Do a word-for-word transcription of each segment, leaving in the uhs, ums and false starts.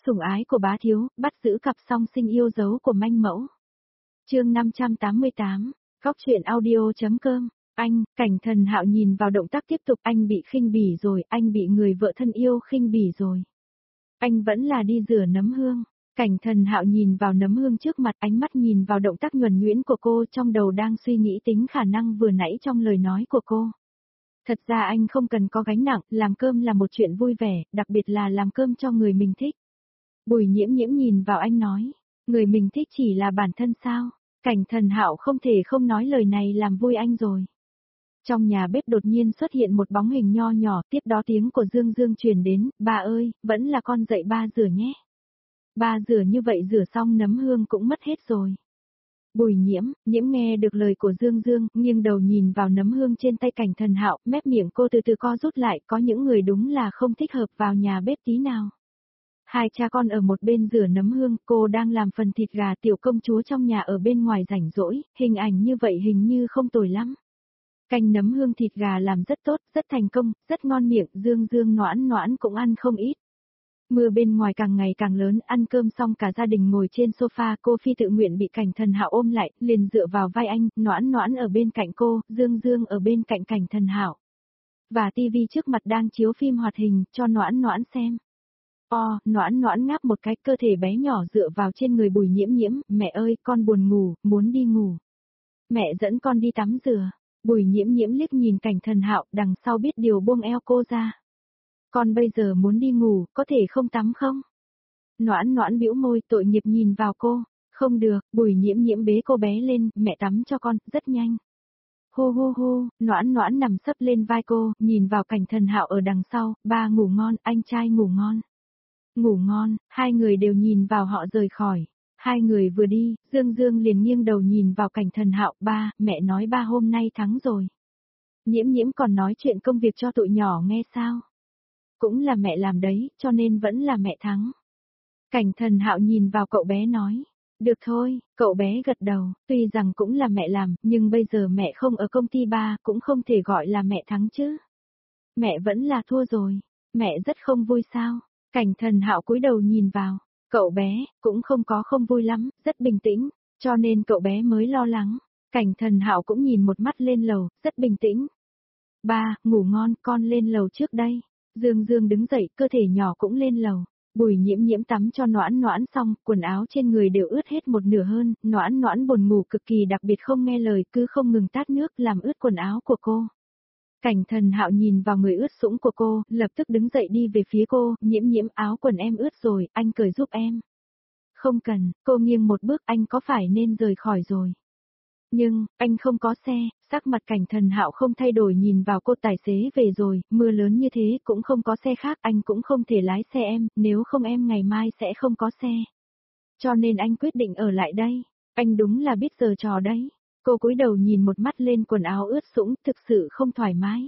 Sủng ái của bá thiếu, bắt giữ cặp song sinh yêu dấu của manh mẫu. Chương năm trăm tám mươi tám, Góc truyện audio.com. Anh, Cảnh Thần Hạo nhìn vào động tác tiếp tục, anh bị khinh bỉ rồi, anh bị người vợ thân yêu khinh bỉ rồi. Anh vẫn là đi rửa nấm hương. Cảnh Thần Hạo nhìn vào nấm hương trước mặt, ánh mắt nhìn vào động tác nhuần nhuyễn của cô, trong đầu đang suy nghĩ tính khả năng vừa nãy trong lời nói của cô. Thật ra anh không cần có gánh nặng, làm cơm là một chuyện vui vẻ, đặc biệt là làm cơm cho người mình thích. Bùi Nhiễm Nhiễm nhìn vào anh nói, người mình thích chỉ là bản thân sao? Cảnh Thần Hạo không thể không nói lời này làm vui anh rồi. Trong nhà bếp đột nhiên xuất hiện một bóng hình nho nhỏ, tiếp đó tiếng của Dương Dương truyền đến, ba ơi, vẫn là con dậy ba rửa nhé. Ba rửa như vậy rửa xong nấm hương cũng mất hết rồi. Bùi Nhiễm, Nhiễm nghe được lời của Dương Dương, nghiêng đầu nhìn vào nấm hương trên tay Cảnh Thần Hạo, mép miệng cô từ từ co rút lại, có những người đúng là không thích hợp vào nhà bếp tí nào. Hai cha con ở một bên rửa nấm hương, cô đang làm phần thịt gà, tiểu công chúa trong nhà ở bên ngoài rảnh rỗi, hình ảnh như vậy hình như không tồi lắm. Canh nấm hương thịt gà làm rất tốt, rất thành công, rất ngon miệng, Dương Dương noãn noãn cũng ăn không ít. Mưa bên ngoài càng ngày càng lớn, ăn cơm xong cả gia đình ngồi trên sofa, cô Phi tự nguyện bị Cảnh Thần Hạo ôm lại, liền dựa vào vai anh, noãn noãn ở bên cạnh cô, Dương Dương ở bên cạnh Cảnh Thần Hạo. Và tivi trước mặt đang chiếu phim hoạt hình, cho noãn noãn xem. O, noãn noãn ngáp một cái, cơ thể bé nhỏ dựa vào trên người Bùi Nhiễm Nhiễm, mẹ ơi, con buồn ngủ, muốn đi ngủ. Mẹ dẫn con đi tắm rửa. Bùi Nhiễm Nhiễm liếc nhìn Cảnh Thần Hạo, đằng sau biết điều buông eo cô ra. Con bây giờ muốn đi ngủ, có thể không tắm không? Noãn noãn bĩu môi, tội nghiệp nhìn vào cô. Không được, Bùi Nhiễm Nhiễm bế cô bé lên, mẹ tắm cho con, rất nhanh. Hô hô hô, noãn noãn nằm sấp lên vai cô, nhìn vào Cảnh Thần Hạo ở đằng sau, ba ngủ ngon, anh trai ngủ ngon. Ngủ ngon, hai người đều nhìn vào họ rời khỏi. Hai người vừa đi, Dương Dương liền nghiêng đầu nhìn vào Cảnh Thần Hạo, ba, mẹ nói ba hôm nay thắng rồi. Nhiễm Nhiễm còn nói chuyện công việc cho tụi nhỏ nghe sao? Cũng là mẹ làm đấy, cho nên vẫn là mẹ thắng. Cảnh Thần Hạo nhìn vào cậu bé nói, được thôi, cậu bé gật đầu, tuy rằng cũng là mẹ làm, nhưng bây giờ mẹ không ở công ty ba, cũng không thể gọi là mẹ thắng chứ. Mẹ vẫn là thua rồi, mẹ rất không vui sao? Cảnh Thần Hạo cúi đầu nhìn vào, cậu bé, cũng không có không vui lắm, rất bình tĩnh, cho nên cậu bé mới lo lắng. Cảnh Thần Hạo cũng nhìn một mắt lên lầu, rất bình tĩnh. Ba, ngủ ngon, con lên lầu trước đây. Dương Dương đứng dậy, cơ thể nhỏ cũng lên lầu. Bùi Nhiễm Nhiễm tắm cho noãn noãn xong, quần áo trên người đều ướt hết một nửa hơn, noãn noãn buồn ngủ cực kỳ đặc biệt không nghe lời, cứ không ngừng tát nước làm ướt quần áo của cô. Cảnh Thần Hạo nhìn vào người ướt sũng của cô, lập tức đứng dậy đi về phía cô, Nhiễm Nhiễm áo quần em ướt rồi, anh cởi giúp em. Không cần, cô nghiêng một bước, anh có phải nên rời khỏi rồi. Nhưng, anh không có xe, sắc mặt Cảnh Thần Hạo không thay đổi nhìn vào cô, tài xế về rồi, mưa lớn như thế cũng không có xe khác, anh cũng không thể lái xe em, nếu không em ngày mai sẽ không có xe. Cho nên anh quyết định ở lại đây, anh đúng là biết giờ trò đấy. Cô cúi đầu nhìn một mắt lên quần áo ướt sũng, thực sự không thoải mái.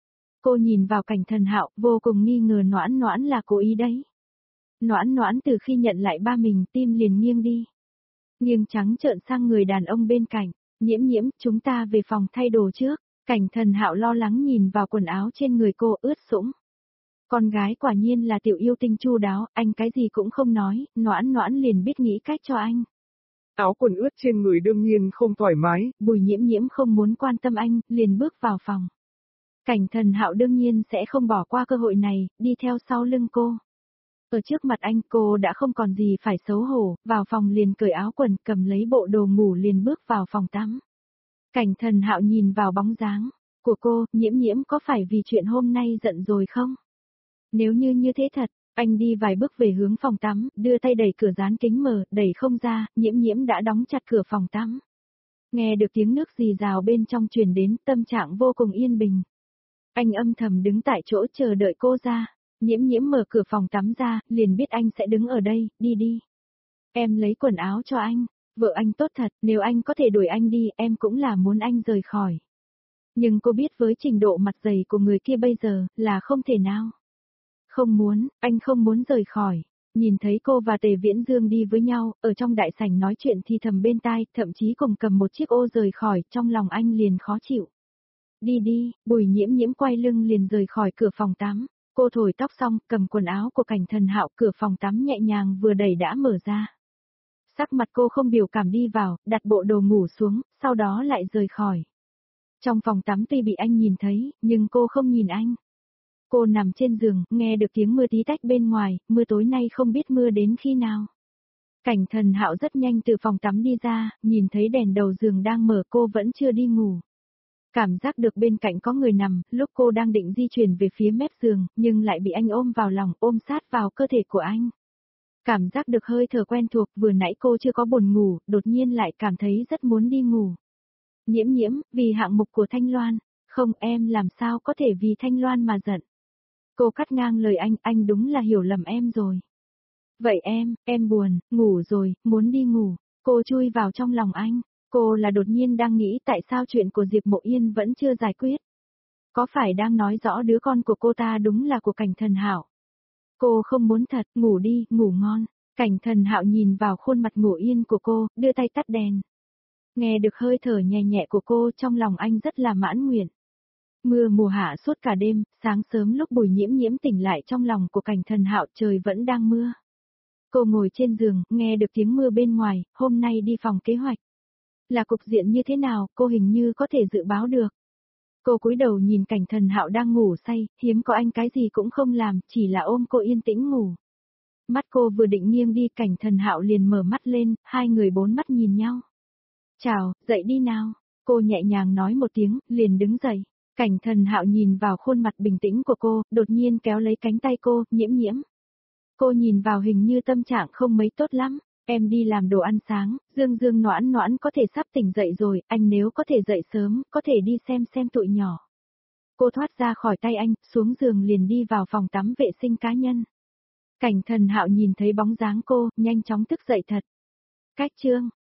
Cô nhìn vào Cảnh Thần Hạo, vô cùng nghi ngờ noãn noãn là cố ý đấy. Noãn noãn từ khi nhận lại ba mình, tim liền nghiêng đi. Nghiêng trắng trợn sang người đàn ông bên cạnh, Nhiễm Nhiễm, chúng ta về phòng thay đồ trước. Cảnh Thần Hạo lo lắng nhìn vào quần áo trên người cô ướt sũng. Con gái quả nhiên là tiểu yêu tinh chu đáo, anh cái gì cũng không nói, noãn noãn liền biết nghĩ cách cho anh. Áo quần ướt trên người đương nhiên không thoải mái. Bùi Nhiễm Nhiễm không muốn quan tâm anh, liền bước vào phòng. Cảnh Thần Hạo đương nhiên sẽ không bỏ qua cơ hội này, đi theo sau lưng cô. Ở trước mặt anh cô đã không còn gì phải xấu hổ, vào phòng liền cởi áo quần, cầm lấy bộ đồ ngủ liền bước vào phòng tắm. Cảnh Thần Hạo nhìn vào bóng dáng của cô, Nhiễm Nhiễm có phải vì chuyện hôm nay giận rồi không? Nếu như như thế thật, anh đi vài bước về hướng phòng tắm, đưa tay đẩy cửa dán kính mở, đẩy không ra, Nhiễm Nhiễm đã đóng chặt cửa phòng tắm. Nghe được tiếng nước rì rào bên trong truyền đến, tâm trạng vô cùng yên bình. Anh âm thầm đứng tại chỗ chờ đợi cô ra. Nhiễm Nhiễm mở cửa phòng tắm ra, liền biết anh sẽ đứng ở đây, đi đi. Em lấy quần áo cho anh, vợ anh tốt thật, nếu anh có thể đuổi anh đi, em cũng là muốn anh rời khỏi. Nhưng cô biết với trình độ mặt dày của người kia bây giờ, là không thể nào. Không muốn, anh không muốn rời khỏi. Nhìn thấy cô và Tề Viễn Dương đi với nhau, ở trong đại sảnh nói chuyện thì thầm bên tai, thậm chí cùng cầm một chiếc ô rời khỏi, trong lòng anh liền khó chịu. Đi đi, Bùi Nhiễm Nhiễm quay lưng liền rời khỏi cửa phòng tắm. Cô thổi tóc xong, cầm quần áo của Cảnh Thần Hạo, cửa phòng tắm nhẹ nhàng vừa đẩy đã mở ra. Sắc mặt cô không biểu cảm đi vào, đặt bộ đồ ngủ xuống, sau đó lại rời khỏi. Trong phòng tắm tuy bị anh nhìn thấy, nhưng cô không nhìn anh. Cô nằm trên giường, nghe được tiếng mưa tí tách bên ngoài, mưa tối nay không biết mưa đến khi nào. Cảnh Thần Hạo rất nhanh từ phòng tắm đi ra, nhìn thấy đèn đầu giường đang mở, cô vẫn chưa đi ngủ. Cảm giác được bên cạnh có người nằm, lúc cô đang định di chuyển về phía mép giường, nhưng lại bị anh ôm vào lòng, ôm sát vào cơ thể của anh. Cảm giác được hơi thở quen thuộc, vừa nãy cô chưa có buồn ngủ, đột nhiên lại cảm thấy rất muốn đi ngủ. Nhiễm nhiễm, vì hạng mục của Thanh Loan, không em làm sao có thể vì Thanh Loan mà giận. Cô cắt ngang lời anh, anh đúng là hiểu lầm em rồi. Vậy em, em buồn, ngủ rồi, muốn đi ngủ, cô chui vào trong lòng anh. Cô là đột nhiên đang nghĩ tại sao chuyện của Diệp Mộ Yên vẫn chưa giải quyết. Có phải đang nói rõ đứa con của cô ta đúng là của Cảnh Thần Hạo? Cô không muốn thật, ngủ đi, ngủ ngon. Cảnh Thần Hạo nhìn vào khuôn mặt ngủ yên của cô, đưa tay tắt đèn. Nghe được hơi thở nhẹ nhẹ của cô, trong lòng anh rất là mãn nguyện. Mưa mùa hạ suốt cả đêm, sáng sớm lúc Bùi Nhiễm Nhiễm tỉnh lại trong lòng của Cảnh Thần Hạo, trời vẫn đang mưa. Cô ngồi trên giường, nghe được tiếng mưa bên ngoài, hôm nay đi phòng kế hoạch. Là cục diện như thế nào, cô hình như có thể dự báo được. Cô cúi đầu nhìn Cảnh Thần Hạo đang ngủ say, hiếm có anh cái gì cũng không làm, chỉ là ôm cô yên tĩnh ngủ. Mắt cô vừa định nghiêng đi, Cảnh Thần Hạo liền mở mắt lên, hai người bốn mắt nhìn nhau. Chào, dậy đi nào. Cô nhẹ nhàng nói một tiếng, liền đứng dậy. Cảnh Thần Hạo nhìn vào khuôn mặt bình tĩnh của cô, đột nhiên kéo lấy cánh tay cô, nhiễm nhiễm. Cô nhìn vào hình như tâm trạng không mấy tốt lắm. Em đi làm đồ ăn sáng, Dương Dương Noãn Noãn có thể sắp tỉnh dậy rồi, anh nếu có thể dậy sớm, có thể đi xem xem tụi nhỏ. Cô thoát ra khỏi tay anh, xuống giường liền đi vào phòng tắm vệ sinh cá nhân. Cảnh Thần Hạo nhìn thấy bóng dáng cô, nhanh chóng thức dậy thật. Cách chương